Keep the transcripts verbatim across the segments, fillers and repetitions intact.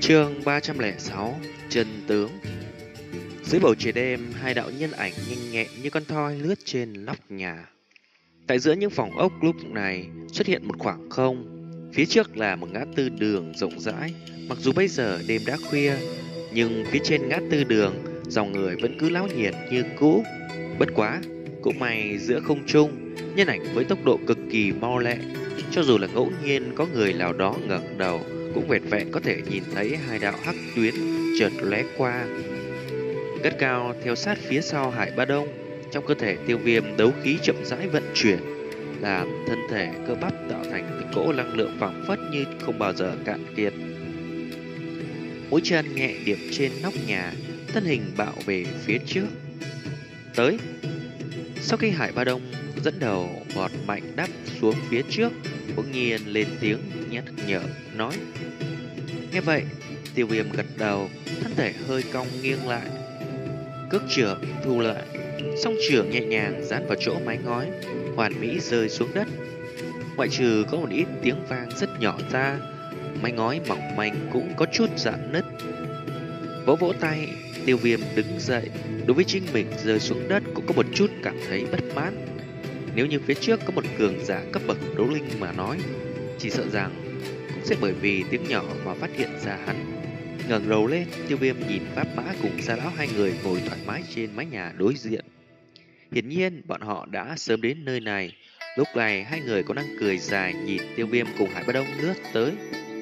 Chương ba trăm lẻ sáu Chân tướng. Dưới bầu trời đêm, hai đạo nhân ảnh nhanh nhẹn như con thoi lướt trên nóc nhà. Tại giữa những phòng ốc lúc này xuất hiện một khoảng không. Phía trước là một ngã tư đường rộng rãi. Mặc dù bây giờ đêm đã khuya, nhưng phía trên ngã tư đường dòng người vẫn cứ náo nhiệt như cũ. Bất quá, cũng may giữa không trung, nhân ảnh với tốc độ cực kỳ mau lẹ. Cho dù là ngẫu nhiên có người nào đó ngẩng đầu, cũng vẹn vẹn có thể nhìn thấy hai đạo hắc tuyến chợt lóe qua. Gắt cao theo sát phía sau Hải Ba Đông, trong cơ thể Tiêu Viêm đấu khí chậm rãi vận chuyển, làm thân thể cơ bắp tạo thành một cỗ năng lượng phảng phất như không bao giờ cạn kiệt. Mũi chân nhẹ điểm trên nóc nhà, thân hình bạo về phía trước. Tới. Sau khi Hải Ba Đông dẫn đầu vọt mạnh đáp xuống phía trước, bỗng nhiên lên tiếng nhắc nhở nói. Nghe vậy, Tiêu Viêm gật đầu, thân thể hơi cong nghiêng lại, cước trưởng thu lại, song trưởng nhẹ nhàng dán vào chỗ mái ngói, hoàn mỹ rơi xuống đất. Ngoại trừ có một ít tiếng vang rất nhỏ ra, mái ngói mỏng manh cũng có chút rạn nứt. Vỗ vỗ tay, Tiêu Viêm đứng dậy, đối với chính mình rơi xuống đất cũng có một chút cảm thấy bất mãn. Nếu như phía trước có một cường giả cấp bậc đấu linh mà nói, chỉ sợ rằng cũng sẽ bởi vì tiếng nhỏ mà phát hiện ra hắn. Ngẩng đầu lên, Tiêu Viêm nhìn Pháp Mã cùng Gia Lão hai người ngồi thoải mái trên mái nhà đối diện. Hiển nhiên bọn họ đã sớm đến nơi này. Lúc này hai người có đang cười dài nhìn Tiêu Viêm cùng Hải Ba Đông lướt tới.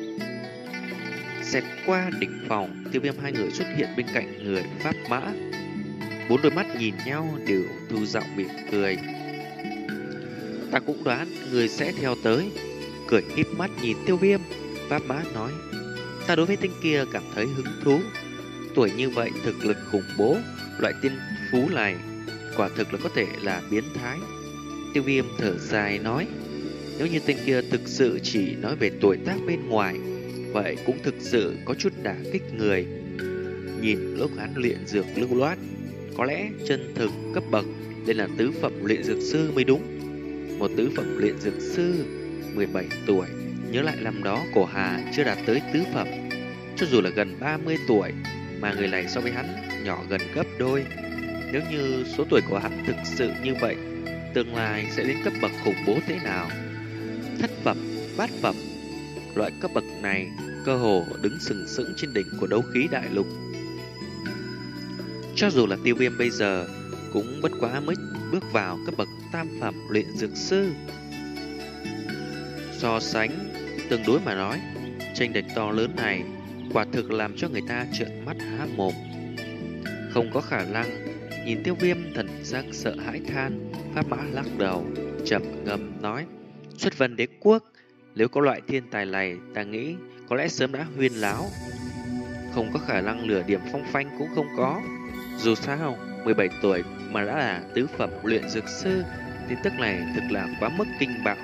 Xẹt qua đỉnh phòng, Tiêu Viêm hai người xuất hiện bên cạnh người Pháp Mã. Bốn đôi mắt nhìn nhau đều thu giọng mỉm cười. Ta cũng đoán người sẽ theo tới. Cười híp mắt nhìn Tiêu Viêm, Pháp Mã nói. Ta đối với tên kia cảm thấy hứng thú. Tuổi như vậy thực lực khủng bố, loại tiên phú này quả thực là có thể là biến thái. Tiêu Viêm thở dài nói. Nếu như tên kia thực sự chỉ nói về tuổi tác bên ngoài, vậy cũng thực sự có chút đả kích người. Nhìn lúc hắn luyện dược lưu loát, có lẽ chân thực cấp bậc đây là tứ phẩm luyện dược sư mới đúng. Một tứ phẩm luyện dược sư mười bảy tuổi, nhớ lại năm đó cổ Hà chưa đạt tới tứ phẩm. Cho dù là gần ba mươi tuổi, mà người này so với hắn nhỏ gần gấp đôi. Nếu như số tuổi của hắn thực sự như vậy, tương lai sẽ đến cấp bậc khủng bố thế nào? Thất phẩm, bát phẩm, loại cấp bậc này cơ hồ đứng sừng sững trên đỉnh của đấu khí đại lục. Cho dù là Tiêu Viêm bây giờ cũng bất quá mới bước vào cấp bậc tam phẩm luyện dược sư. So sánh tương đối mà nói, chênh lệch to lớn này quả thực làm cho người ta trợn mắt há mồm. Không có khả năng. Nhìn Tiêu Viêm thần sắc sợ hãi than, Pháp Mã lắc đầu trầm ngâm nói. Xuất vân đế quốc, nếu có loại thiên tài này, ta nghĩ có lẽ sớm đã huyên láo. Không có khả năng lửa điểm phong phanh cũng không có. Dù sao mười bảy tuổi mà đã là tứ phẩm luyện dược sư, tin tức này thực là quá mức kinh bạo.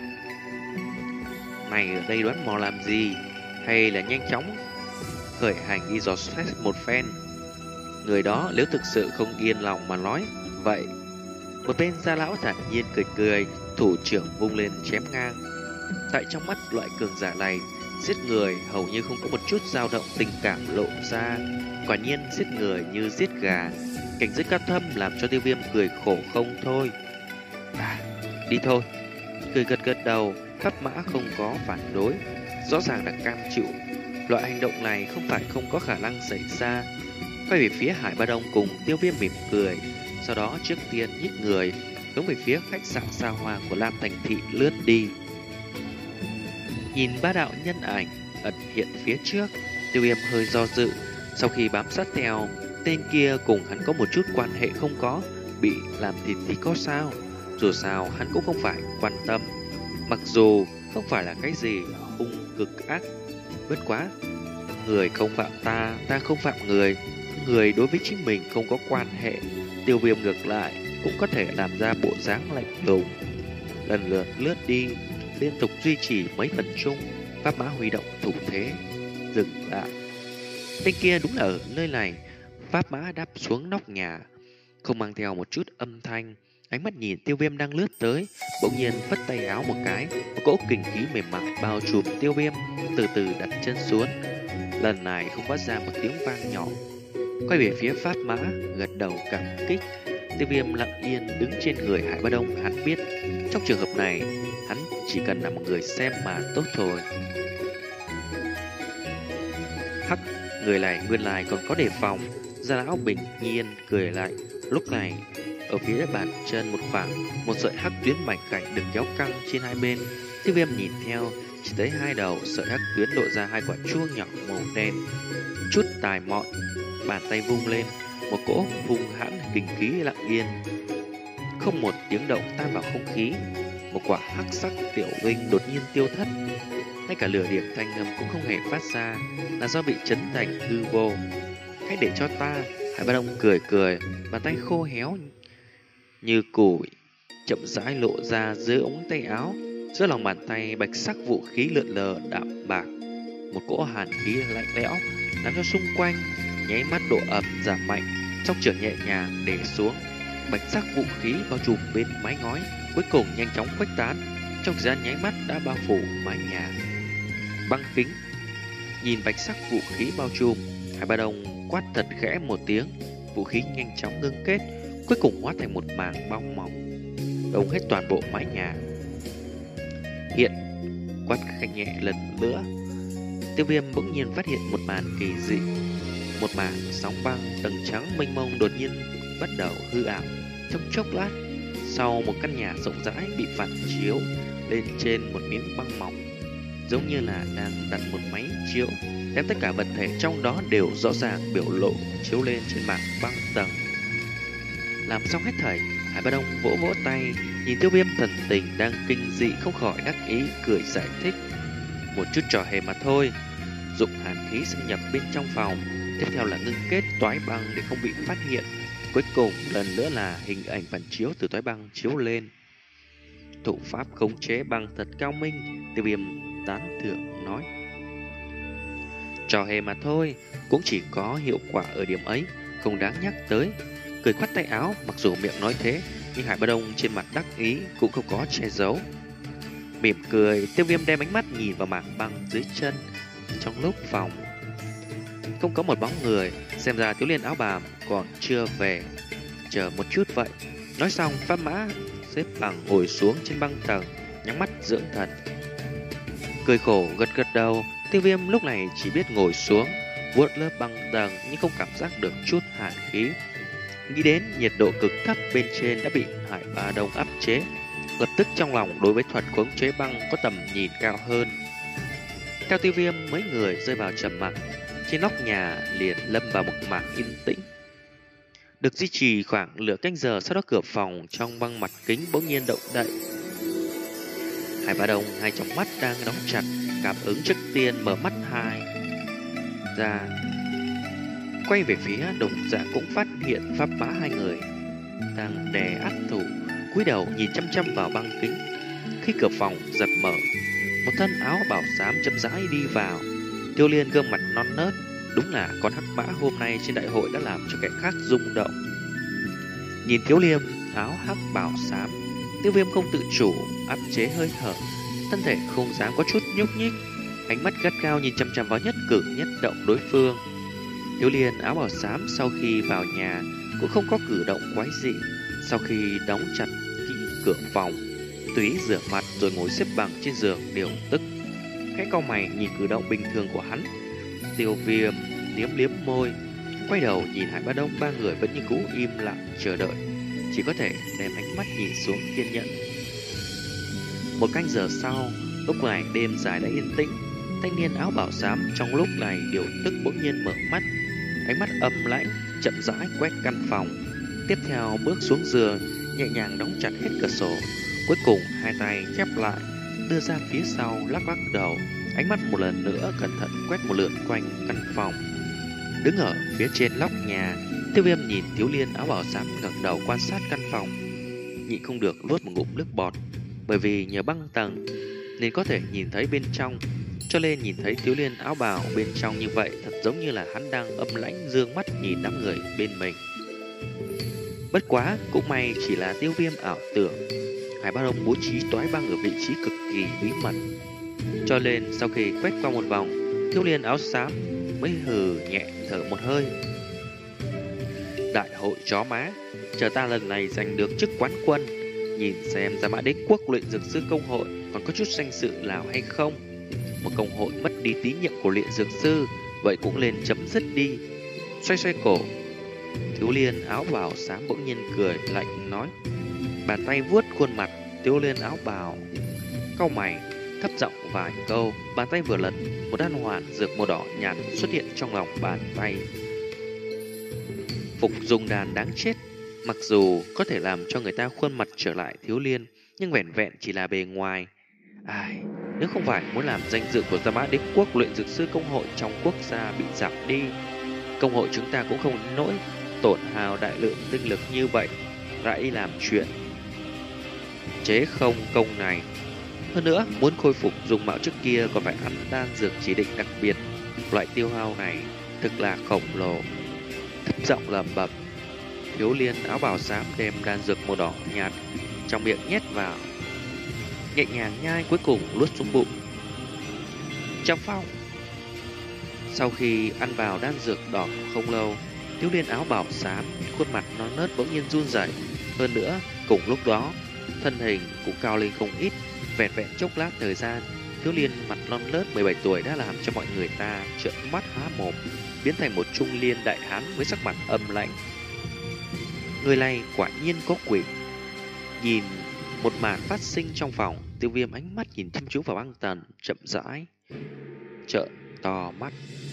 Mày ở đây đoán mò làm gì? Hay là nhanh chóng khởi hành đi dò xét một phen? Người đó nếu thực sự không yên lòng mà nói vậy. Một tên gia lão thản nhiên cười cười, thủ trưởng vung lên chém ngang. Tại trong mắt loại cường giả này, giết người hầu như không có một chút dao động tình cảm lộ ra. Quả nhiên giết người như giết gà. Cảnh giới cao thâm làm cho Tiêu Viêm cười khổ không thôi. À, đi thôi. Cười gật gật đầu, Pháp Mã không có phản đối, rõ ràng là cam chịu. Loại hành động này không phải không có khả năng xảy ra. Quay về phía Hải Ba Đông cùng Tiêu Viêm mỉm cười, sau đó trước tiên nhích người hướng về phía khách sạn xa hoa của Lam Thành Thị lướt đi. Nhìn ba đạo nhân ảnh ẩn hiện phía trước, Tiêu Viêm hơi do dự. Sau khi bám sát theo, tên kia cùng hắn có một chút quan hệ không có, bị làm thịt thì có sao? Dù sao hắn cũng không phải quan tâm. Mặc dù không phải là cái gì hung cực ác, bất quá người không phạm ta, ta không phạm người. Người đối với chính mình không có quan hệ, Tiêu Viêm ngược lại cũng có thể làm ra bộ dáng lạnh lùng. Lần lượt lướt đi, liên tục duy trì mấy phần chung, Pháp Mã huy động thủ thế dừng lại. Tên kia đúng là ở nơi này. Pháp Mã đáp xuống nóc nhà, không mang theo một chút âm thanh, ánh mắt nhìn Tiêu Viêm đang lướt tới, bỗng nhiên phất tay áo một cái, một cỗ kình khí mềm mại bao trùm Tiêu Viêm, từ từ đặt chân xuống. lần này không phát ra một tiếng vang nhỏ. Quay về phía Pháp Mã, gật đầu cảm kích. Tiêu Viêm lặng yên đứng trên người Hải Ba Đông. Hắn biết trong trường hợp này hắn chỉ cần là một người xem mà tốt thôi. Hắc, người này nguyên lai còn có đề phòng. Gia lão bình nhiên cười lại. Lúc này ở phía bàn chân một khoảng, một sợi hắc tuyến mảnh khảnh được kéo căng trên hai bên. Tiêu Viêm nhìn theo, chỉ thấy hai đầu sợi hắc tuyến lộ ra hai quả chuông nhỏ màu đen. Chút tài mọn, bàn tay vung lên, một cỗ hung hãn kinh khí lặng yên, không một tiếng động tan vào không khí. Một quả hắc sắc tiểu linh đột nhiên tiêu thất, ngay cả lửa điểm thanh âm cũng không hề phát ra, là do bị chấn thành hư vô. Hãy để cho ta. Hải Ba Đông cười cười, bàn tay khô héo như củi chậm rãi lộ ra dưới ống tay áo. Giữa lòng bàn tay bạch sắc vũ khí lượn lờ đạm bạc, một cỗ hàn khí lạnh lẽo làm cho xung quanh nháy mắt độ ẩm giảm mạnh. Trong trường nhẹ nhàng để xuống, bạch sắc vũ khí bao trùm bên mái ngói, cuối cùng nhanh chóng khuếch tán, trong thời gian nháy mắt đã bao phủ mái nhà. Băng kính. Nhìn bạch sắc vũ khí bao trùm, Hải Ba Đông quát thật khẽ một tiếng, vũ khí nhanh chóng ngưng kết, cuối cùng hóa thành một màng bong mỏng đóng hết toàn bộ mái nhà. Hiện, quát khẽ nhẹ lần nữa, Tiêu Viêm bỗng nhiên phát hiện một màn kỳ dị. Một màn sóng băng tầng trắng mênh mông đột nhiên bắt đầu hư ảo. Trong chốc lát, sau một căn nhà rộng rãi bị phản chiếu lên trên một miếng băng mỏng, giống như là đang đặt một máy chiếu, đem tất cả vật thể trong đó đều rõ ràng biểu lộ chiếu lên trên màn băng tầng. Làm xong hết thảy, Hải Ba Đông vỗ vỗ tay, nhìn Tiêu Viêm thần tình đang kinh dị không khỏi đắc ý cười giải thích: một chút trò hề mà thôi. Dụng hàn khí xâm nhập bên trong phòng, tiếp theo là ngưng kết toái băng để không bị phát hiện, cuối cùng lần nữa là hình ảnh phản chiếu từ toái băng chiếu lên. Thủ pháp khống chế băng thật cao minh, Tiêu Viêm tán thưởng nói: trò hề mà thôi, cũng chỉ có hiệu quả ở điểm ấy, không đáng nhắc tới. Cười khoát tay áo, mặc dù miệng nói thế, nhưng Hải Ba Đông trên mặt đắc ý cũng không có che giấu. Mỉm cười, Tiêu Viêm đem ánh mắt nhìn vào mảng băng dưới chân. Trong lúc phòng không có một bóng người, xem ra Thiếu Liên áo bào còn chưa về. Chờ một chút vậy. Nói xong, Pháp Mã xếp bằng ngồi xuống trên băng tầng, nhắm mắt dưỡng thần. Cười khổ gật gật đầu, Tiêu Viêm lúc này chỉ biết ngồi xuống, vuốt lớp băng tầng nhưng không cảm giác được chút hàn khí. Nghĩ đến nhiệt độ cực thấp bên trên đã bị Hải Ba Đông áp chế, lập tức trong lòng đối với thuật khống chế băng có tầm nhìn cao hơn. Theo Tiêu Viêm, mấy người rơi vào trầm mặc, trên nóc nhà liền lâm vào một mảng yên tĩnh. Được duy trì khoảng nửa canh giờ, sau đó cửa phòng trong băng mặt kính bỗng nhiên động đậy. Hải Ba Đông hai tròng mắt đang đóng chặt, cảm ứng trước tiên mở mắt hai ra, quay về phía đồng dạng cũng phát hiện Pháp Mã hai người đang đè áp thủ, cúi đầu nhìn chăm chăm vào băng kính. Khi cửa phòng giật mở, một thân áo bảo xám chậm rãi đi vào. Tiêu Liên gương mặt non nớt, đúng là con hắc mã hôm nay trên đại hội đã làm cho kẻ khác rung động. Nhìn Tiêu Liêm áo hắc bảo xám, Tiêu Viêm không tự chủ áp chế hơi thở, thân thể không dám có chút nhúc nhích, ánh mắt gắt gao nhìn chăm chăm vào nhất cử nhất động đối phương. Tiêu Liên áo bảo xám sau khi vào nhà cũng không có cử động quái dị. Sau khi đóng chặt kỹ cửa phòng, tùy rửa mặt rồi ngồi xếp bằng trên giường điều tức. Khẽ cau mày nhìn cử động bình thường của hắn. Tiêu Viêm liếm liếm môi, quay đầu nhìn Hải Ba Đông ba người vẫn như cũ im lặng chờ đợi, chỉ có thể đem ánh mắt nhìn xuống kiên nhẫn. Một canh giờ sau, lúc này đêm dài đã yên tĩnh, thanh niên áo bảo xám trong lúc này điều tức bỗng nhiên mở mắt, ánh mắt âm lãnh chậm rãi quét căn phòng, tiếp theo bước xuống giường, nhẹ nhàng đóng chặt hết cửa sổ, cuối cùng hai tay khép lại, đưa ra phía sau lắc lắc đầu, ánh mắt một lần nữa cẩn thận quét một lượt quanh căn phòng. Đứng ở phía trên nóc nhà, Tiêu Viêm nhìn Thiếu Liên áo bảo xám ngẩng đầu quan sát căn phòng, nhịn không được nuốt một ngụm nước bọt, bởi vì nhờ băng tầng nên có thể nhìn thấy bên trong, cho nên nhìn thấy Thiếu Liên áo bào bên trong như vậy thật giống như là hắn đang âm lãnh dương mắt nhìn đám người bên mình. Bất quá cũng may chỉ là Tiêu Viêm ảo tưởng. Hải Ba Đông bố trí toái băng ở vị trí cực kỳ bí mật, cho nên sau khi quét qua một vòng, Thiếu Liên áo xám mới hừ nhẹ thở một hơi. Đại hội chó má, chờ ta lần này giành được chức quán quân, nhìn xem Gia Mã Đế Quốc luyện dược sư công hội còn có chút danh dự nào hay không. Một công hội mất đi tín nhiệm của luyện dược sư, vậy cũng lên chấm dứt đi. Xoay xoay cổ, thiếu liên áo bào xám bỗng nhiên cười lạnh nói. Bàn tay vuốt khuôn mặt thiếu liên áo bào, cau mày thấp giọng vài câu. Bàn tay vừa lật, một đan hoàn dược màu đỏ nhạt xuất hiện trong lòng bàn tay. Phục dùng đàn đáng chết, mặc dù có thể làm cho người ta khuôn mặt trở lại thiếu liên, nhưng vẻn vẹn chỉ là bề ngoài. Ai, nếu không phải muốn làm danh dự của Gia Mã Đế Quốc luyện dược sư công hội trong quốc gia bị giảm đi, công hội chúng ta cũng không nỗi tổn hào đại lượng tinh lực như vậy lại đi làm chuyện chế không công này. Hơn nữa, muốn khôi phục dung mạo trước kia còn phải ăn đan dược chỉ định đặc biệt. Loại tiêu hao này thực là khổng lồ. Thấp giọng lẩm bẩm, thiếu liên áo bào xám đem đan dược màu đỏ nhạt trong miệng nhét vào, nhẹ nhàng nhai, cuối cùng nuốt xuống bụng. Trong phòng, sau khi ăn vào đan dược đỏ không lâu, thiếu liên áo bào xám khuôn mặt non nớt bỗng nhiên run rẩy. Hơn nữa, cùng lúc đó, thân hình cũng cao lên không ít. Vẹn vẹn chốc lát thời gian, thiếu liên mặt non nớt mười bảy tuổi đã làm cho mọi người ta trợn mắt há mồm, biến thành một trung niên đại hán với sắc mặt âm lạnh. Người này quả nhiên có quỷ. Nhìn một màn phát sinh trong phòng, Tiêu Viêm ánh mắt nhìn chăm chú vào Băng Tần, chậm rãi trợn to mắt.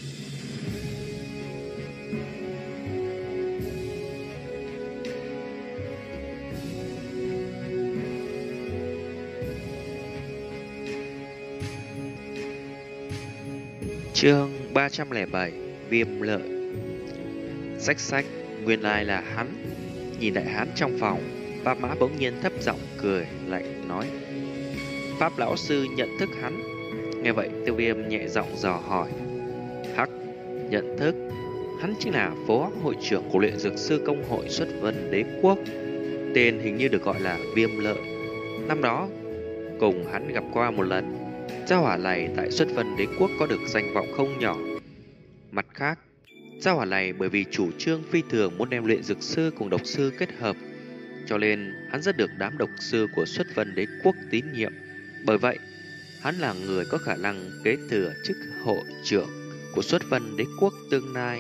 Chương ba trăm lẻ bảy, Viêm Lợi. Xách xách, nguyên lai là hắn. Nhìn đại hán trong phòng, Pháp Mã bỗng nhiên thấp giọng cười lạnh nói. Pháp lão sư nhận thức hắn. Nghe vậy, Tiêu Viêm nhẹ giọng dò hỏi. Hắc, nhận thức. Hắn chính là phó hội trưởng của luyện dược sư công hội Xuất Vân Đế Quốc, tên hình như được gọi là Viêm Lợi. Năm đó cùng hắn gặp qua một lần. Gia hỏa này tại Xuất Vân Đế Quốc có được danh vọng không nhỏ. Mặt khác, gia hỏa này bởi vì chủ trương phi thường muốn đem luyện dược sư cùng độc sư kết hợp, cho nên hắn rất được đám độc sư của Xuất Vân Đế Quốc tín nhiệm. Bởi vậy, hắn là người có khả năng kế thừa chức hội trưởng của Xuất Vân Đế Quốc tương lai.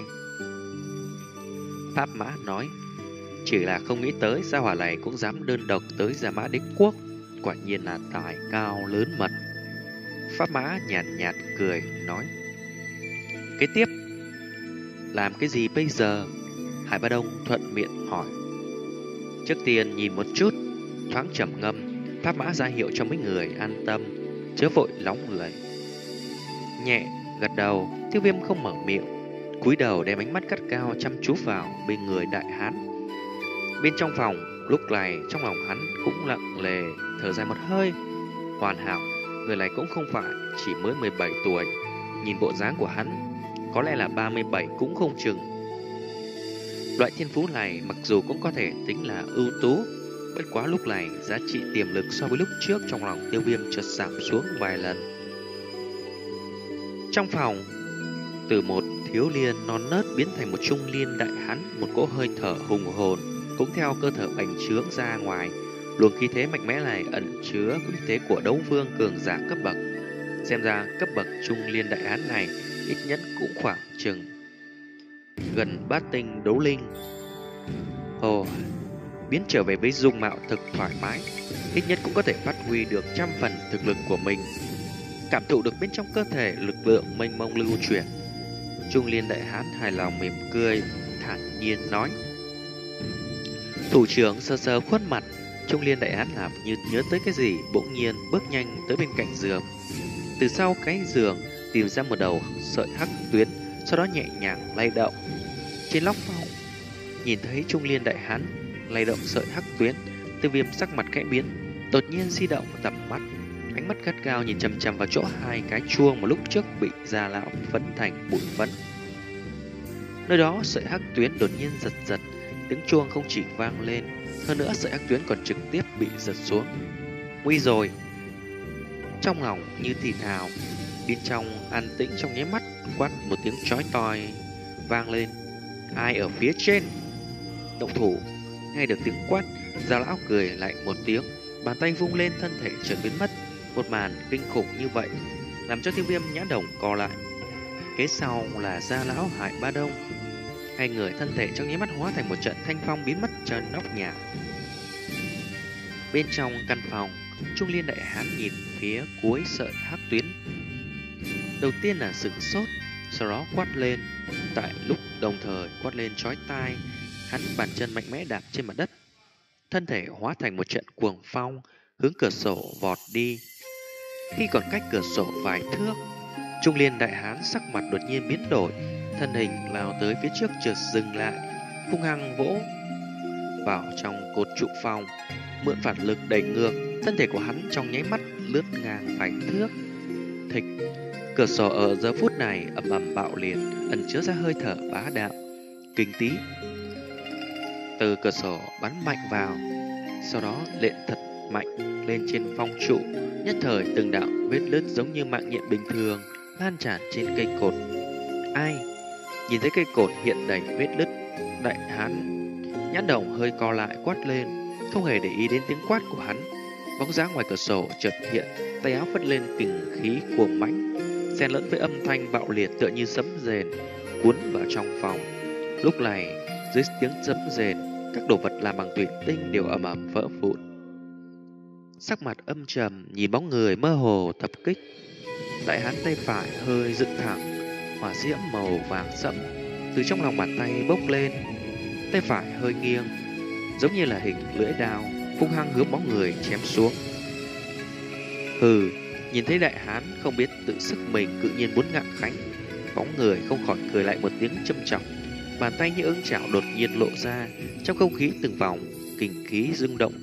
Pháp Mã nói, chỉ là không nghĩ tới gia hỏa này cũng dám đơn độc tới Gia Mã Đế Quốc, quả nhiên là tài cao lớn mật. Pháp Mã nhàn nhạt, nhạt cười nói. Kế tiếp làm cái gì bây giờ? Hải Ba Đông thuận miệng hỏi. Trước tiên nhìn một chút, thoáng trầm ngâm, Pháp Mã ra hiệu cho mấy người an tâm, chớ vội nóng người. Nhẹ gật đầu, Tiêu Viêm không mở miệng, cúi đầu đem ánh mắt gắt cao chăm chú vào bên người đại hán. Bên trong phòng, lúc này trong lòng hắn cũng lặng lề thở dài một hơi. Hoàn hảo, người này cũng không phải chỉ mới mười bảy tuổi, nhìn bộ dáng của hắn có lẽ là ba mươi bảy cũng không chừng. Loại thiên phú này mặc dù cũng có thể tính là ưu tú, bất quá lúc này giá trị tiềm lực so với lúc trước trong lòng Tiêu Viêm chợt giảm xuống vài lần. Trong phòng, từ một thiếu niên non nớt biến thành một trung niên đại hán, một cỗ hơi thở hùng hồn cũng theo cơ thể bành trướng ra ngoài. Luồng khí thế mạnh mẽ này ẩn chứa khí thế của đấu vương cường giả cấp bậc. Xem ra cấp bậc trung niên đại hán này ít nhất cũng khoảng chừng gần bát tinh đấu linh. Ồ, biến trở về với dung mạo thực thoải mái, ít nhất cũng có thể phát huy được trăm phần thực lực của mình. Cảm thụ được bên trong cơ thể lực lượng mênh mông lưu chuyển, trung niên đại hán hài lòng mỉm cười, thản nhiên nói. Thủ trưởng sờ sờ khuôn mặt, trung niên đại hán làm như nhớ tới cái gì, bỗng nhiên bước nhanh tới bên cạnh giường. Từ sau cái giường tìm ra một đầu sợi hắc tuyến, sau đó nhẹ nhàng lay động. Trên lóc phòng, nhìn thấy trung niên đại hán lay động sợi hắc tuyến, Tiêu Viêm sắc mặt khẽ biến, đột nhiên di động tầm mắt, ánh mắt gắt gao nhìn chằm chằm vào chỗ hai cái chuông mà lúc trước bị Gia lão phấn thành bụi phấn. Nơi đó sợi hắc tuyến đột nhiên giật giật, tiếng chuông không chỉ vang lên, hơn nữa sợi hắc tuyến còn trực tiếp bị giật xuống. Nguy rồi! Trong lòng như thì thào, bên trong an tĩnh trong nháy mắt, quát một tiếng chói tai vang lên. Ai ở phía trên? Động thủ. Nghe được tiếng quát, Gia lão cười lạnh một tiếng, bàn tay vung lên, thân thể chợt biến mất. Một màn kinh khủng như vậy làm cho Tiêu Viêm nhãn đồng co lại. Kế sau là Gia lão Hải Ba Đông. Hai người thân thể trong nháy mắt hóa thành một trận thanh phong biến mất trên nóc nhà. Bên trong căn phòng, Trung Liên đại hán nhìn phía cuối sợi hắc tuyến. Đầu tiên là sửng sốt, sau đó quát lên. Tại lúc đồng thời quát lên chói tai, hắn bàn chân mạnh mẽ đạp trên mặt đất, thân thể hóa thành một trận cuồng phong hướng cửa sổ vọt đi. Khi còn cách cửa sổ vài thước, Trung Liên đại hán sắc mặt đột nhiên biến đổi, thân hình lao tới phía trước chợt dừng lại, hung hăng vỗ vào trong cột trụ phòng, mượn phản lực đẩy ngược thân thể của hắn, trong nháy mắt lướt ngang vài thước. Thịch, cửa sổ ở giờ phút này ầm ầm bạo liệt, ẩn chứa ra hơi thở bá đạo kinh tí từ cửa sổ bắn mạnh vào, sau đó lện thật mạnh lên trên phong trụ. Nhất thời từng đạo vết lứt giống như mạng nhện bình thường lan tràn trên cây cột. Ai? Nhìn thấy cây cột hiện đầy vết lứt, đại hán nhãn đồng hơi co lại quát lên, không hề để ý đến tiếng quát của hắn. Bóng dáng ngoài cửa sổ chợt hiện, tay áo phất lên kình khí cuồng mãnh, xen lẫn với âm thanh bạo liệt tựa như sấm rền cuốn vào trong phòng. Lúc này, dưới tiếng sấm rền, các đồ vật làm bằng thủy tinh đều ầm ầm vỡ vụn. Sắc mặt âm trầm nhìn bóng người mơ hồ tập kích. Đại hán tay phải hơi dựng thẳng, hỏa diễm màu vàng sẫm từ trong lòng bàn tay bốc lên. Tay phải hơi nghiêng, giống như là hình lưỡi dao, hung hăng hướng bóng người chém xuống. Hừ, nhìn thấy đại hán không biết tự sức mình tự nhiên muốn ngạng khánh, bóng người không khỏi cười lại một tiếng châm chọc. Bàn tay như ưng chảo đột nhiên lộ ra, trong không khí từng vòng kình khí rung động,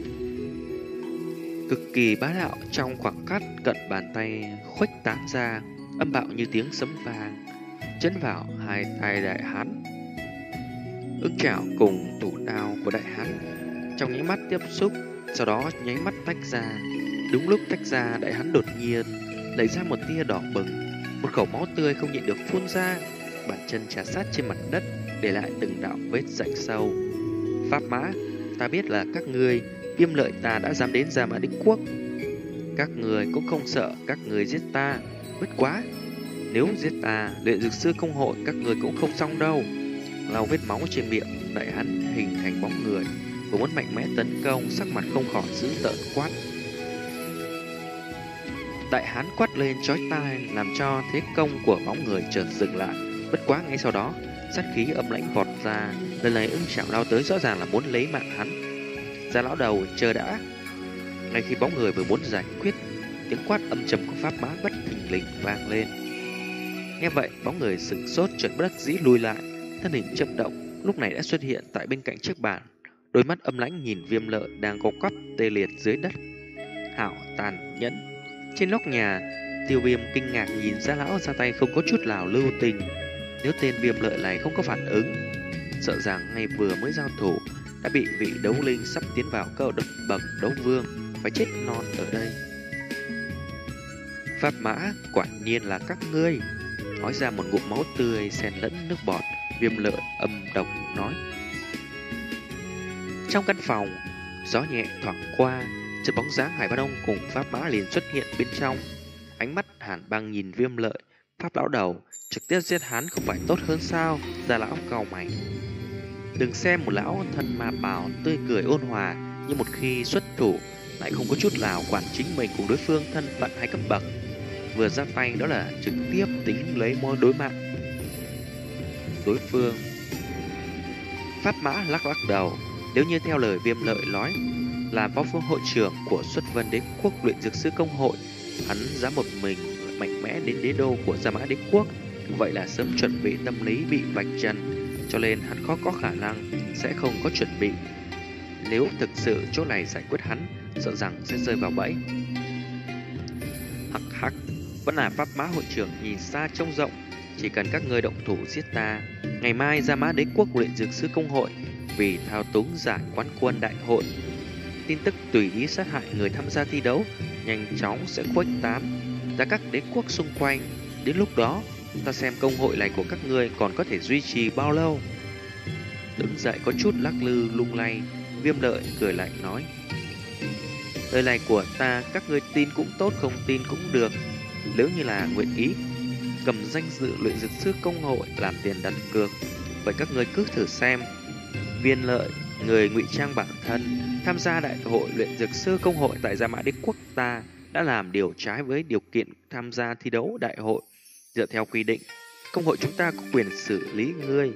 cực kỳ bá đạo. Trong khoảng cách cận bàn tay khuếch tán ra, âm bạo như tiếng sấm vang chấn vào hai tay đại hán. Ưng chảo cùng thủ đao của đại hán trong nháy mắt tiếp xúc, sau đó nháy mắt tách ra. Đúng lúc tách ra, đại hán đột nhiên lấy ra một tia đỏ bừng, một khẩu máu tươi không nhịn được phun ra, bàn chân trà sát trên mặt đất, để lại từng đạo vết rãnh sâu. Pháp Mã, ta biết là các ngươi, Viêm Lợi ta đã dám đến Gia Mã Đế Quốc. Các người cũng không sợ các người giết ta, bất quá nếu giết ta, Luyện Dược Sư Công hội các người cũng không xong đâu. Lau vết máu trên miệng, đại hán hình thành bóng người, vừa muốn mạnh mẽ tấn công, sắc mặt không khỏi dữ tợn quát. Đại hán quát lên chói tai, làm cho thế công của bóng người chợt dừng lại. Bất quá ngay sau đó, sát khí âm lãnh vọt ra, lần này ưng chảo lao tới rõ ràng là muốn lấy mạng hắn. Gia lão đầu, chờ đã. Ngay khi bóng người vừa muốn giải quyết, tiếng quát âm trầm của Pháp Mã bất thình lình vang lên. Nghe vậy, bóng người sững sốt chợt bất đắc dĩ lùi lại, thân hình chậm động, lúc này đã xuất hiện tại bên cạnh chiếc bàn. Đôi mắt âm lãnh nhìn Viêm Lợi đang co quắp tê liệt dưới đất. Hảo tàn nhẫn. Trên nóc nhà, Tiêu Viêm kinh ngạc nhìn Gia lão ra tay không có chút nào lưu tình. Nếu tên Viêm Lợi này không có phản ứng, sợ rằng ngay vừa mới giao thủ đã bị vị đấu linh sắp tiến vào cơ độc bậc đấu vương phải chết non ở đây. Pháp Mã, quả nhiên là các ngươi. Nói ra một ngụm máu tươi xen lẫn nước bọt, Viêm Lợi âm độc nói. Trong căn phòng, gió nhẹ thoảng qua, chợt bóng dáng Hải Ba Đông cùng Pháp Mã liền xuất hiện bên trong. Ánh mắt hàn băng nhìn Viêm Lợi, Pháp lão đầu, trực tiếp giết hắn không phải tốt hơn sao? Gia lão cau mày. Đừng xem một lão thân ma bảo tươi cười ôn hòa, nhưng một khi xuất thủ lại không có chút nào quản chính mình cùng đối phương thân phận hay cấp bậc. Vừa ra tay đó là trực tiếp tính lấy mối đối mạng đối phương. Pháp Mã lắc lắc đầu. Nếu như theo lời Viêm Lợi nói, là phó phương hội trưởng của Xuất Vân Đế Quốc Luyện Dược Sư Công hội, hắn dám một mình mạnh mẽ đến đế đô của Gia Mã Đế Quốc, vậy là sớm chuẩn bị tâm lý bị vạch trần, cho nên hắn khó có khả năng sẽ không có chuẩn bị. Nếu thực sự chỗ này giải quyết hắn, sợ rằng sẽ rơi vào bẫy. Hắc hắc, vẫn là Pháp Mã hội trưởng nhìn xa trông rộng, chỉ cần các ngươi động thủ giết ta, ngày mai Gia Mã Đế Quốc Luyện Dược Sư Công hội vì thao túng giải quán quân đại hội, tin tức tùy ý sát hại người tham gia thi đấu nhanh chóng sẽ khuếch tán ra các đế quốc xung quanh. Đến lúc đó, Ta xem công hội này của các ngươi còn có thể duy trì bao lâu. Đứng dậy có chút lắc lư lung lay, Viêm Lợi cười lạnh nói: lời này của ta các ngươi tin cũng tốt, không tin cũng được. Nếu như là nguyện ý cầm danh dự luyện dược sư công hội làm tiền đặt cược, vậy các ngươi cứ thử xem. Viên Lợi, người ngụy trang bản thân tham gia đại hội luyện dược sư công hội tại Gia Mã Đế quốc ta đã làm điều trái với điều kiện tham gia thi đấu đại hội. Dựa theo quy định, công hội chúng ta có quyền xử lý ngươi.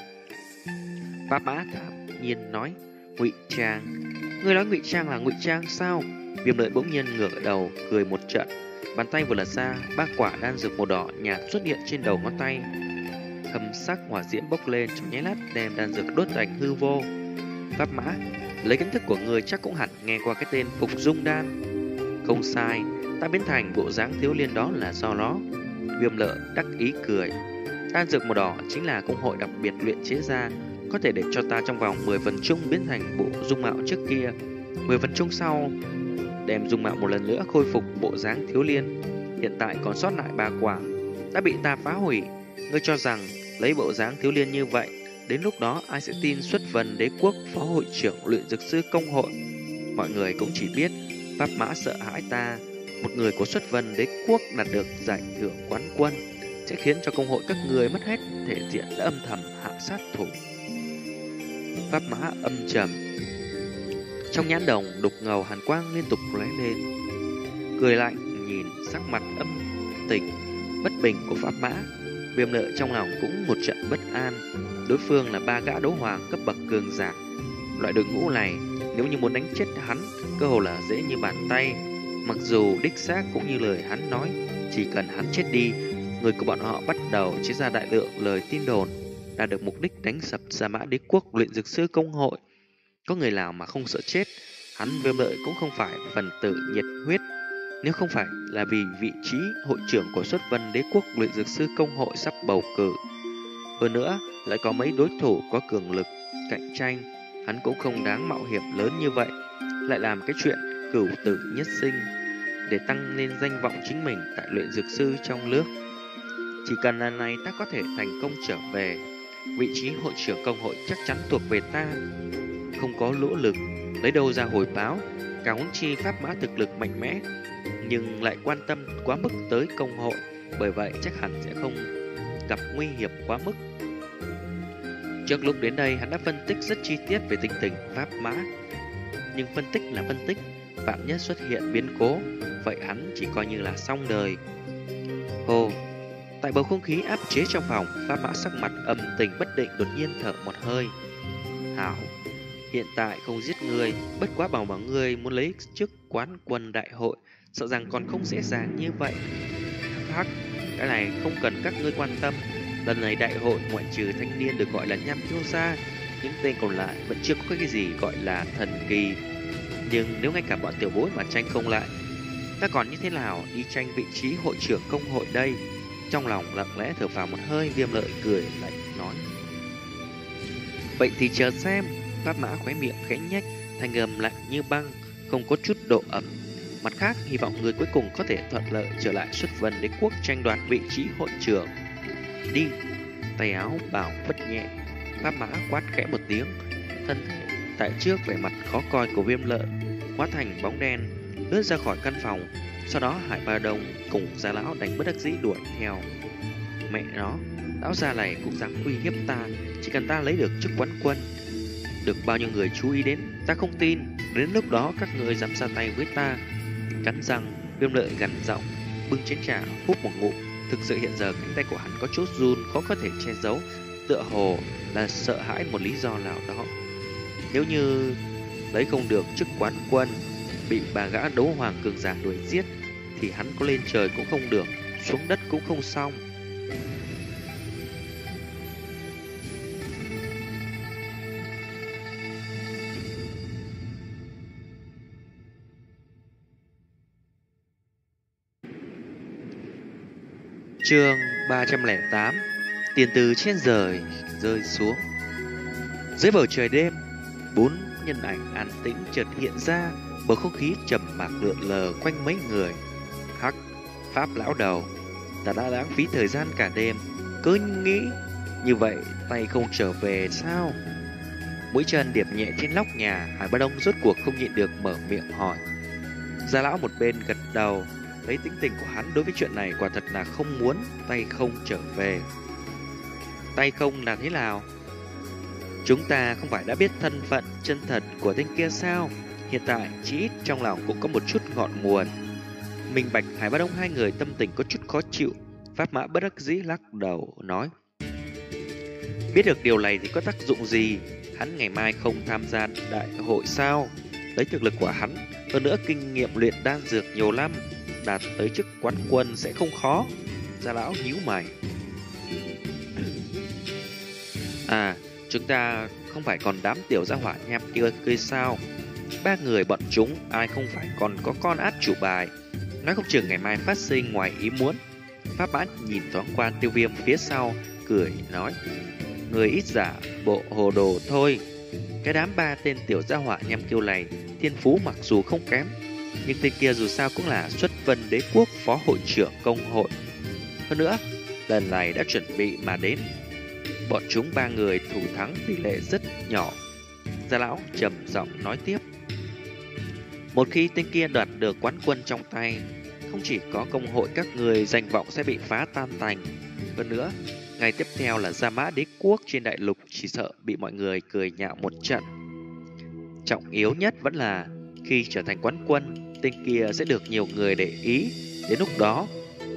Pháp Mã thản nhiên nói: ngụy trang? Ngươi nói ngụy trang là ngụy trang sao? Viêm Lợi bỗng nhiên ngửa đầu cười một trận, bàn tay vừa lật ra, ba quả đan dược màu đỏ nhạt xuất hiện trên đầu ngón tay. Thâm sắc hỏa diễm bốc lên trong nháy mắt đem đan dược đốt thành hư vô. Pháp Mã, lấy kiến thức của người chắc cũng hẳn nghe qua cái tên Phục Dung Đan. Không sai, ta biến thành bộ dáng thiếu liên đó là do nó. Viêm Lợi đắc ý cười. Đan dược màu đỏ chính là công hội đặc biệt luyện chế ra, có thể để cho ta trong vòng mười phần chung biến thành bộ dung mạo trước kia. mười phần chung sau đem dung mạo một lần nữa khôi phục bộ dáng thiếu liên. Hiện tại còn sót lại ba quả đã bị ta phá hủy. Ngươi cho rằng lấy bộ dáng thiếu liên như vậy, đến lúc đó ai sẽ tin xuất vân đế quốc phó hội trưởng luyện dược sư công hội? Mọi người cũng chỉ biết Pháp Mã sợ hãi ta, một người của xuất vân đế quốc đạt được giải thưởng quán quân, sẽ khiến cho công hội các người mất hết thể diện đã âm thầm hạ sát thủ. Pháp Mã âm trầm, trong nhãn đồng đục ngầu hàn quang liên tục lóe lên, cười lạnh nhìn sắc mặt âm tình bất bình của Pháp Mã. Viêm Lợi trong lòng cũng một trận bất an. Đối phương là ba gã đấu hoàng cấp bậc cường giả. Loại đội ngũ này nếu như muốn đánh chết hắn, cơ hồ là dễ như bàn tay. Mặc dù đích xác cũng như lời hắn nói, chỉ cần hắn chết đi, người của bọn họ bắt đầu chế ra đại lượng lời tin đồn, đạt được mục đích đánh sập Gia Mã Đế quốc luyện dược sư công hội. Có người nào mà không sợ chết? Hắn Viêm Lợi cũng không phải phần tử nhiệt huyết. Nếu không phải là vì vị trí hội trưởng của xuất vân đế quốc luyện dược sư công hội sắp bầu cử, hơn nữa lại có mấy đối thủ có cường lực cạnh tranh, hắn cũng không đáng mạo hiểm lớn như vậy, lại làm cái chuyện cửu tử nhất sinh để tăng lên danh vọng chính mình tại luyện dược sư trong nước. Chỉ cần lần này ta có thể thành công trở về, vị trí hội trưởng công hội chắc chắn thuộc về ta. Không có lỗ lực, lấy đâu ra hồi báo? Cả huống chi Pháp Mã thực lực mạnh mẽ, nhưng lại quan tâm quá mức tới công hội, bởi vậy chắc hẳn sẽ không gặp nguy hiểm quá mức. Trước lúc đến đây hắn đã phân tích rất chi tiết về tình tình Pháp Mã, nhưng phân tích là phân tích, vạn nhất xuất hiện biến cố, vậy hắn chỉ coi như là xong đời. Hồ, tại bầu không khí áp chế trong phòng, Pháp Mã sắc mặt âm tình bất định, đột nhiên thở một hơi. Hảo, hiện tại không giết ngươi, bất quá bảo bảo ngươi muốn lấy chức quán quân đại hội, sợ rằng còn không dễ dàng như vậy. Hắc, cái này không cần các ngươi quan tâm. Lần này đại hội ngoại trừ thanh niên được gọi là Nham Kiêu gia, những tên còn lại vẫn chưa có cái gì gọi là thần kỳ. Nhưng nếu ngay cả bọn tiểu bối mà tranh không lại, ta còn như thế nào đi tranh vị trí hội trưởng công hội đây? Trong lòng lặng lẽ thở phào một hơi, Viêm Lợi cười lạnh nói: vậy thì chờ xem. Pháp Mã khóe miệng khẽ nhếch, thanh âm lạnh như băng, không có chút độ ẩm. Mặt khác, hy vọng người cuối cùng có thể thuận lợi trở lại xuất vân đế quốc tranh đoạt vị trí hội trưởng. Đi. Tay áo bảo phất nhẹ, Pháp Mã quát khẽ một tiếng, thân thể tại trước vẻ mặt khó coi của Viêm Lợi hóa thành bóng đen lướt ra khỏi căn phòng. Sau đó Hải Ba Đông cùng Gia lão đánh bất đắc dĩ đuổi theo. Mẹ nó, lão già này cũng dám uy hiếp ta, chỉ cần ta lấy được chức quán quân, được bao nhiêu người chú ý đến, ta không tin đến lúc đó các người dám ra tay với ta. Cắn răng, Viêm Lợi gằn giọng, bưng chén trà húp một ngụm. Thực sự hiện giờ cánh tay của hắn có chút run, khó có thể che giấu, tựa hồ là sợ hãi một lý do nào đó. Nếu như lấy không được chức quán quân, bị bà gã đấu hoàng cường giả đuổi giết, thì hắn có lên trời cũng không được, xuống đất cũng không xong. Chương ba trăm lẻ tám. Tiền từ trên trời rơi xuống. Dưới bầu trời đêm, bốn nhân ảnh an tĩnh chợt hiện ra, bầu không khí trầm mặc lượn lờ quanh mấy người. Hắc, Pháp lão đầu. Ta đã lãng phí thời gian cả đêm, cứ nghĩ như vậy tay không trở về sao? Mũi chân điểm nhẹ trên nóc nhà, Hải Ba Đông rốt cuộc không nhịn được mở miệng hỏi. Gia lão một bên gật đầu, lấy tính tình của hắn đối với chuyện này quả thật là không muốn tay không trở về. Tay không là thế nào? Chúng ta không phải đã biết thân phận chân thật của tên kia sao? Hiện tại chỉ ít trong lòng cũng có một chút ngọn nguồn. Minh Bạch, Hải Ba Đông hai người tâm tình có chút khó chịu. Pháp Mã bất đắc dĩ lắc đầu nói: biết được điều này thì có tác dụng gì? Hắn ngày mai không tham gia đại hội sao? Lấy thực lực của hắn, hơn nữa kinh nghiệm luyện đan dược nhiều năm, đạt tới chức quán quân sẽ không khó. Gia lão nhíu mày. À, chúng ta không phải còn đám tiểu gia hỏa nham kia kia sao? Ba người bọn chúng ai không phải còn có con át chủ bài, nói không chừng ngày mai phát sinh ngoài ý muốn. Pháp Mã nhìn thoáng qua Tiêu Viêm phía sau, cười nói: người ít giả bộ hồ đồ thôi. Cái đám ba tên tiểu gia hỏa nham kiêu này thiên phú mặc dù không kém, nhưng tên kia dù sao cũng là xuất vân đế quốc phó hội trưởng công hội. Hơn nữa, lần này đã chuẩn bị mà đến. Bọn chúng ba người thủ thắng tỷ lệ rất nhỏ. Gia lão trầm giọng nói tiếp: một khi tên kia đoạt được quán quân trong tay, không chỉ có công hội các người danh vọng sẽ bị phá tan tành. Hơn nữa, ngày tiếp theo là Gia Mã đế quốc trên đại lục chỉ sợ bị mọi người cười nhạo một trận. Trọng yếu nhất vẫn là khi trở thành quán quân, tên kia sẽ được nhiều người để ý. Đến lúc đó,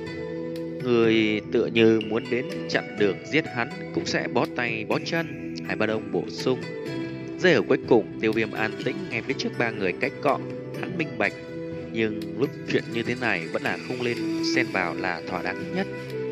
người tựa như muốn đến chặn đường giết hắn cũng sẽ bó tay bó chân. Hải Ba Đông bổ sung. Giây ở cuối cùng, Tiêu Viêm an tĩnh ngay phía trước ba người cách cọ. Hắn minh bạch, nhưng lúc chuyện như thế này vẫn là không lên xen vào là thỏa đáng nhất.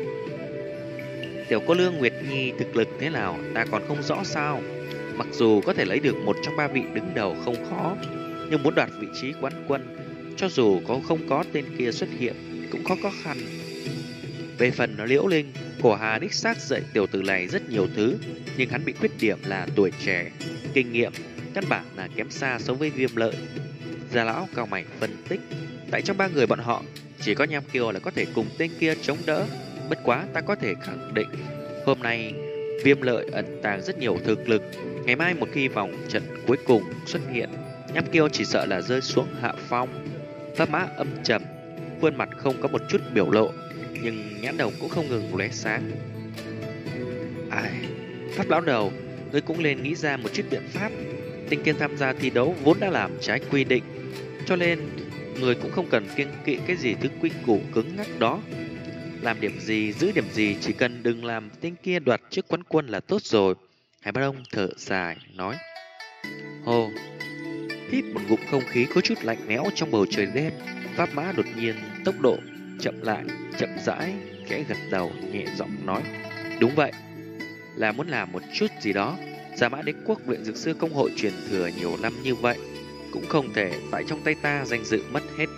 Tiểu cô nương Nguyệt Nhi thực lực thế nào ta còn không rõ sao? Mặc dù có thể lấy được một trong ba vị đứng đầu không khó, nhưng muốn đoạt vị trí quán quân, cho dù có không có tên kia xuất hiện cũng có khó khăn. Về phần Liễu Linh, Cổ Hà đích xác dạy tiểu tử này rất nhiều thứ, nhưng hắn bị khuyết điểm là tuổi trẻ, kinh nghiệm căn bản là kém xa so với Viêm Lợi. Gia lão cao mày phân tích, tại trong ba người bọn họ chỉ có Nham Kiều là có thể cùng tên kia chống đỡ. Bất quá ta có thể khẳng định, hôm nay Viêm Lợi ẩn tàng rất nhiều thực lực. Ngày mai một khi vòng trận cuối cùng xuất hiện, Nham Kiều chỉ sợ là rơi xuống hạ phong. Pháp Mã âm trầm, khuôn mặt không có một chút biểu lộ, nhưng nhãn đồng cũng không ngừng lóe sáng. Ai, Pháp lão đầu, ngươi cũng nên nghĩ ra một chút biện pháp. Tên kia tham gia thi đấu vốn đã làm trái quy định, cho nên người cũng không cần kiêng kỵ cái gì thứ quy củ cứng ngắc đó. Làm điểm gì, giữ điểm gì, chỉ cần đừng làm tên kia đoạt chức quán quân là tốt rồi. Hải Ba Đông thở dài, nói. Hồ, hít một ngụm không khí có chút lạnh lẽo trong bầu trời đêm. Pháp Mã đột nhiên tốc độ chậm lại, chậm rãi, khẽ gật đầu, nhẹ giọng nói. Đúng vậy, là muốn làm một chút gì đó. Gia Mã đế quốc luyện dược sư công hội truyền thừa nhiều năm như vậy, cũng không thể tại trong tay ta danh dự mất hết.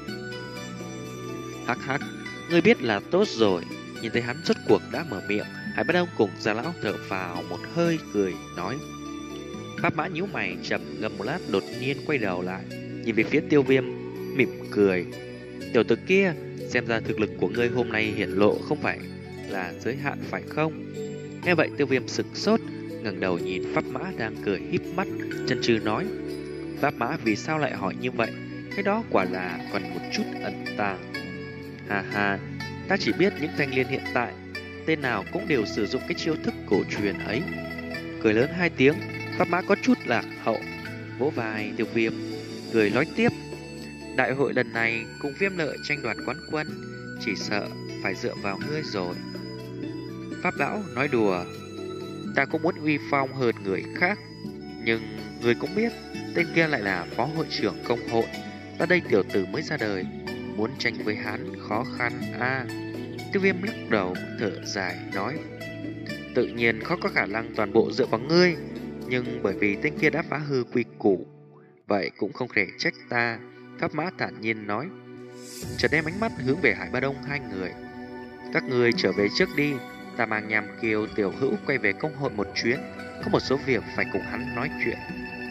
Hắc hắc, ngươi biết là tốt rồi. Nhìn thấy hắn rốt cuộc đã mở miệng, Hải Ba Đông cùng Gia lão thở phào một hơi, cười nói. Pháp Mã nhíu mày chậm ngâm một lát, đột nhiên quay đầu lại, nhìn về phía Tiêu Viêm, mỉm cười. Tiểu tử kia, xem ra thực lực của ngươi hôm nay hiển lộ không phải là giới hạn phải không? Nghe vậy Tiêu Viêm sửng sốt, ngẩng đầu nhìn Pháp Mã đang cười híp mắt, chần chừ nói. Pháp Mã vì sao lại hỏi như vậy? Cái đó quả là còn một chút ẩn tàng. Hà hà, ta chỉ biết những thanh liên hiện tại, tên nào cũng đều sử dụng cái chiêu thức cổ truyền ấy. Cười lớn hai tiếng, Pháp Mã có chút lạc hậu, vỗ vai Tiêu Viêm, cười nói tiếp. Đại hội lần này cùng Viêm Lợi tranh đoạt quán quân, chỉ sợ phải dựa vào ngươi rồi. Pháp lão nói đùa, ta cũng muốn uy phong hơn người khác, nhưng người cũng biết tên kia lại là phó hội trưởng công hội. Ta đây tiểu tử mới ra đời, muốn tranh với hắn khó khăn a. À, Tiêu Viêm lắc đầu thở dài nói. Tự nhiên khó có khả năng toàn bộ dựa vào ngươi, nhưng bởi vì tên kia đã phá hư quy củ, vậy cũng không thể trách ta. Pháp Mã thản nhiên nói, chợt đem ánh mắt hướng về Hải Ba Đông hai người. Các người trở về trước đi, ta mang Nham Kiều tiểu hữu quay về công hội một chuyến, có một số việc phải cùng hắn nói chuyện.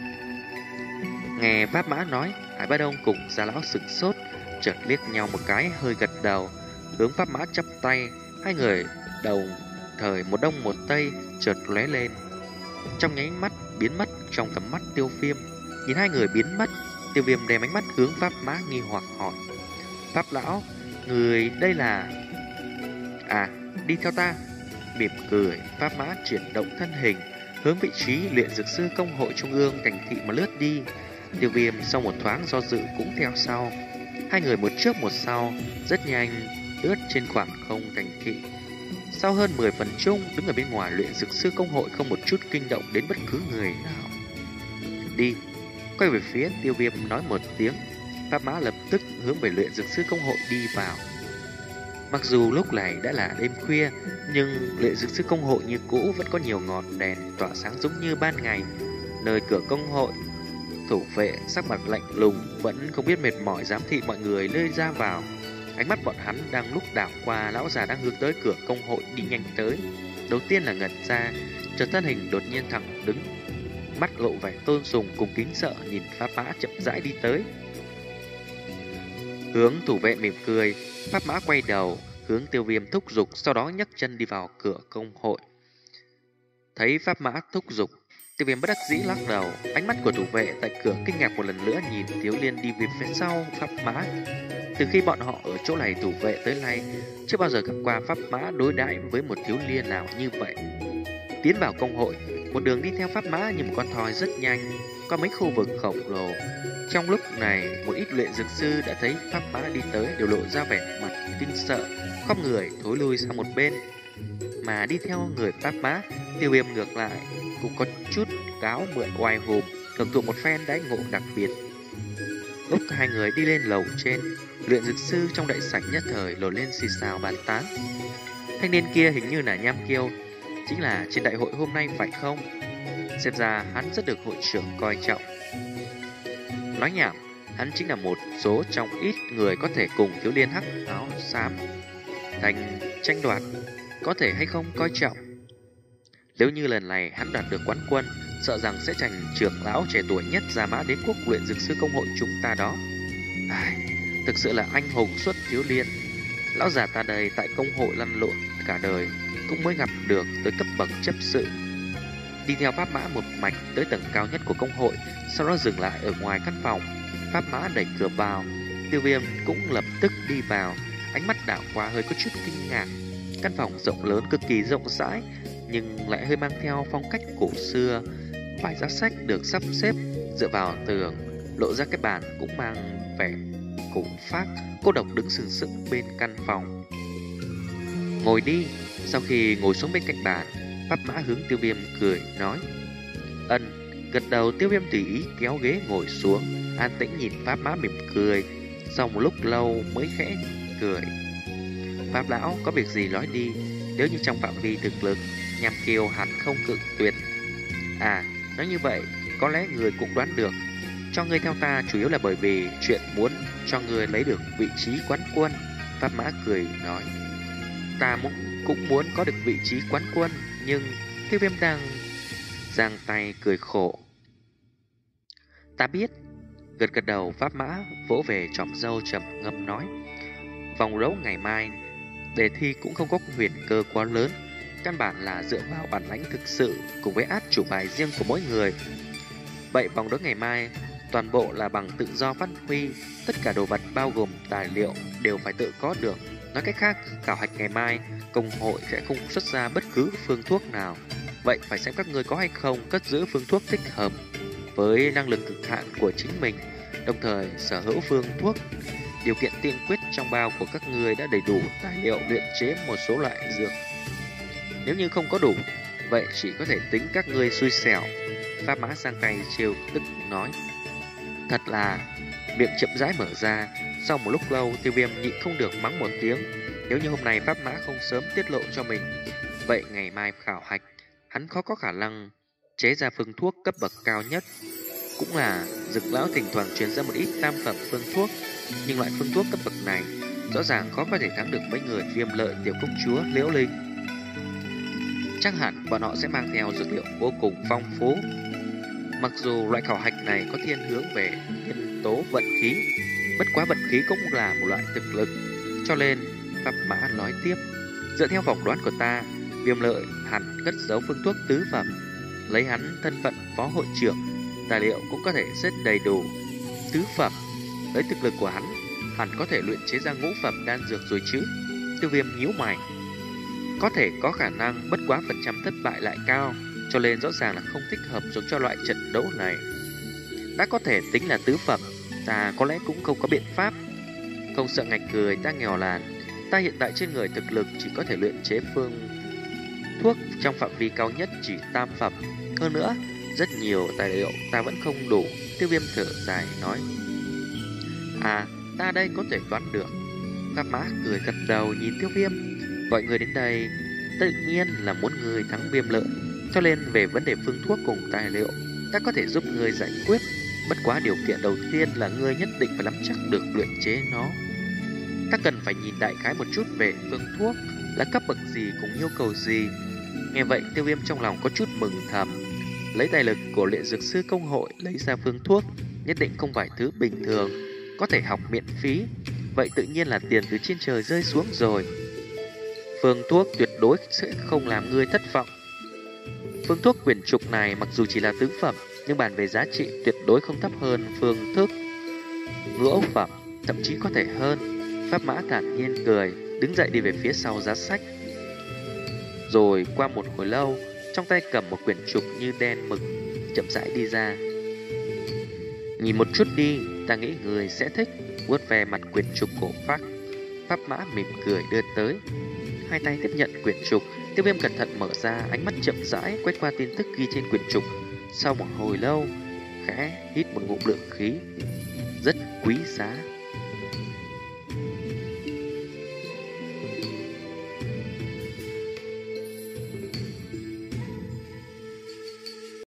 Nghe Pháp Mã nói, Hải Ba Đông cùng Gia lão sửng sốt, chợt liếc nhau một cái, hơi gật đầu, hướng Pháp Mã chắp tay, Hai người đầu thời một đông một tây chợt lóe lên, trong nháy mắt biến mất trong tầm mắt Tiêu Viêm. Nhìn hai người biến mất, Tiêu Viêm đem ánh mắt hướng Pháp Mã nghi hoặc hỏi: Pháp lão, người đây là... À, đi theo ta. Mỉm cười, Pháp Mã chuyển động thân hình hướng vị trí luyện dược sư công hội trung ương thành thị mà lướt đi. Tiêu Viêm sau một thoáng do dự cũng theo sau. Hai người một trước một sau, rất nhanh lướt trên khoảng không thành thị. Sau hơn mười phần chung, đứng ở bên ngoài luyện dược sư công hội không một chút kinh động đến bất cứ người nào. Đi. Quay về phía Tiêu Viêm nói một tiếng, Pháp Mã lập tức hướng về luyện dược sư công hội đi vào. Mặc dù lúc này đã là đêm khuya, nhưng luyện dược sư công hội như cũ vẫn có nhiều ngọn đèn tỏa sáng giống như ban ngày. Nơi cửa công hội, thủ vệ sắc mặt lạnh lùng vẫn không biết mệt mỏi giám thị mọi người nơi ra vào. Ánh mắt bọn hắn đang lúc đảo qua lão già đang hướng tới cửa công hội đi nhanh tới. Đầu tiên là ngẩn ra, chợt thân hình đột nhiên thẳng đứng, mắt lộ vẻ tôn sùng cùng kính sợ nhìn Pháp Mã chậm rãi đi tới. Hướng thủ vệ mỉm cười, Pháp Mã quay đầu hướng Tiêu Viêm thúc giục, sau đó nhấc chân đi vào cửa công hội. Thấy Pháp Mã thúc giục, Tiêu Viêm bất đắc dĩ lắc đầu. Ánh mắt của thủ vệ tại cửa kinh ngạc một lần nữa nhìn Tiếu Liên đi về phía sau Pháp Mã. Từ khi bọn họ ở chỗ này thủ vệ tới nay, chưa bao giờ gặp qua Pháp Mã đối đãi với một thiếu liên nào như vậy. Tiến vào công hội, một đường đi theo Pháp Mã như một con thoi rất nhanh, qua mấy khu vực khổng lồ. Trong lúc này, một ít luyện dược sư đã thấy Pháp Mã đi tới đều lộ ra vẻ mặt kinh sợ, khom người thối lui sang một bên. Mà đi theo người Pháp Mã, Tiêu Viêm ngược lại cũng có chút cáo mượn oai hùng, hưởng thụ một phen đãi ngộ đặc biệt. Lúc hai người đi lên lầu trên, luyện dược sư trong đại sảnh nhất thời nổi lên xì xào bàn tán. Thanh niên kia hình như là Nham Kiêu, chính là trên đại hội hôm nay phải không? Xem ra hắn rất được hội trưởng coi trọng. Nói nhảm, hắn chính là một số trong ít người có thể cùng thiếu liên hắc áo xám thành tranh đoạt, có thể hay không coi trọng. Nếu như lần này hắn đạt được quán quân, sợ rằng sẽ thành trưởng lão trẻ tuổi nhất Gia Mã Đế quốc luyện dược sư công hội chúng ta đó. Ai, thực sự là anh hùng xuất thiếu liên. Lão già ta đây tại công hội lăn lộn cả đời, cũng mới gặp được tới cấp bậc chấp sự. Đi theo Pháp Mã một mạch tới tầng cao nhất của công hội, sau đó dừng lại ở ngoài căn phòng. Pháp Mã đẩy cửa vào, Tiêu Viêm cũng lập tức đi vào, ánh mắt đảo qua hơi có chút kinh ngạc. Căn phòng rộng lớn cực kỳ rộng rãi, nhưng lại hơi mang theo phong cách cổ xưa. Vài giá sách được sắp xếp dựa vào tường, lộ ra cái bàn cũng mang vẻ cổ phác, cô độc đứng sừng sững bên căn phòng. Ngồi đi. Sau khi ngồi xuống bên cạnh bàn, Pháp Mã hướng Tiêu Viêm cười nói. Ân. Gật đầu. Tiêu Viêm tùy ý kéo ghế ngồi xuống, an tĩnh nhìn Pháp Mã mỉm cười. Sau một lúc lâu mới khẽ cười. Pháp lão có việc gì nói đi, nếu như trong phạm vi thực lực, Nham Kiêu hắn không cự tuyệt. À, nói như vậy, có lẽ người cũng đoán được. Cho ngươi theo ta chủ yếu là bởi vì chuyện muốn cho ngươi lấy được vị trí quán quân. Pháp Mã cười nói. Ta muốn, cũng muốn có được vị trí quán quân, nhưng Tiêu Viêm đang giang tay cười khổ. Ta biết. Gật gật đầu, Pháp Mã vỗ về trọm râu trầm ngâm nói. Vòng đấu ngày mai, đề thi cũng không có huyền cơ quá lớn, căn bản là dựa vào bản lãnh thực sự cùng với át chủ bài riêng của mỗi người. Vậy vòng đấu ngày mai toàn bộ là bằng tự do phát huy, tất cả đồ vật bao gồm tài liệu đều phải tự có được. Nói cách khác, khảo hạch ngày mai công hội sẽ không xuất ra bất cứ phương thuốc nào. Vậy phải xem các ngươi có hay không cất giữ phương thuốc thích hợp với năng lực cực hạn của chính mình, đồng thời sở hữu phương thuốc. Điều kiện tiên quyết trong bao của các ngươi đã đầy đủ tài liệu luyện chế một số loại dược. Nếu như không có đủ, vậy chỉ có thể tính các ngươi xui xẻo. Pháp Mã sang tay trêu tức nói. Thật là miệng chậm rãi mở ra. Sau một lúc lâu, Tiêu Viêm nhịn không được mắng một tiếng. Nếu như hôm nay Pháp Mã không sớm tiết lộ cho mình, vậy ngày mai khảo hạch hắn khó có khả năng chế ra phương thuốc cấp bậc cao nhất. Cũng là Dực lão thỉnh thoảng truyền ra một ít tam phẩm phương thuốc, nhưng loại phương thuốc cấp bậc này rõ ràng khó có thể thắng được mấy người Viêm Lợi tiểu công chúa Liễu Linh. Chắc hẳn bọn họ sẽ mang theo dược liệu vô cùng phong phú. Mặc dù loại khảo hạch này có thiên hướng về nhân tố vận khí, bất quá vận khí cũng là một loại thực lực, cho nên Pháp Mã nói tiếp. Dựa theo phỏng đoán của ta, Viêm Lợi hẳn cất giấu phương thuốc tứ phẩm. Lấy hắn thân phận phó hội trưởng, tài liệu cũng có thể rất đầy đủ. Tứ phẩm, với thực lực của hắn, hẳn có thể luyện chế ra ngũ phẩm đan dược rồi chứ. Tiêu Viêm nhíu mày. Có thể có khả năng, bất quá phần trăm thất bại lại cao, cho nên rõ ràng là không thích hợp dùng cho loại trận đấu này. Đã có thể tính là tứ phẩm, ta có lẽ cũng không có biện pháp. Không sợ ngạch cười, ta nghèo làn. Ta hiện tại trên người thực lực chỉ có thể luyện chế phương thuốc trong phạm vi cao nhất chỉ tam phẩm. Hơn nữa, rất nhiều tài liệu ta vẫn không đủ. Tiêu Viêm thở dài nói. À, ta đây có thể đoán được. Pháp Mã cười gật đầu nhìn Tiêu Viêm. Gọi người đến đây tự nhiên là muốn người thắng Viêm Lợi, cho nên về vấn đề phương thuốc cùng tài liệu, ta có thể giúp người giải quyết. Bất quá điều kiện đầu tiên là ngươi nhất định phải nắm chắc được luyện chế nó. Ta cần phải nhìn đại khái một chút về phương thuốc, là cấp bậc gì cùng yêu cầu gì. Nghe vậy, Tiêu Viêm trong lòng có chút mừng thầm. Lấy tài lực của luyện dược sư công hội lấy ra phương thuốc, nhất định không phải thứ bình thường, có thể học miễn phí. Vậy tự nhiên là tiền từ trên trời rơi xuống rồi. Phương thuốc tuyệt đối sẽ không làm ngươi thất vọng. Phương thuốc quyển trục này mặc dù chỉ là tứ phẩm, nhưng bàn về giá trị tuyệt đối không thấp hơn phương thức ngũ phẩm, thậm chí có thể hơn. Pháp Mã thản nhiên cười, đứng dậy đi về phía sau giá sách. Rồi qua một hồi lâu, trong tay cầm một quyển trục như đen mực, chậm rãi đi ra. Nhìn một chút đi, ta nghĩ người sẽ thích. Vuốt về mặt quyển trục cổ phác, Pháp Mã mỉm cười đưa tới. Hai tay tiếp nhận quyển trục, Tiêu Viêm cẩn thận mở ra, ánh mắt chậm rãi quét qua tin tức ghi trên quyển trục. Sau một hồi lâu, khẽ hít một ngụm lượng khí. Rất quý giá.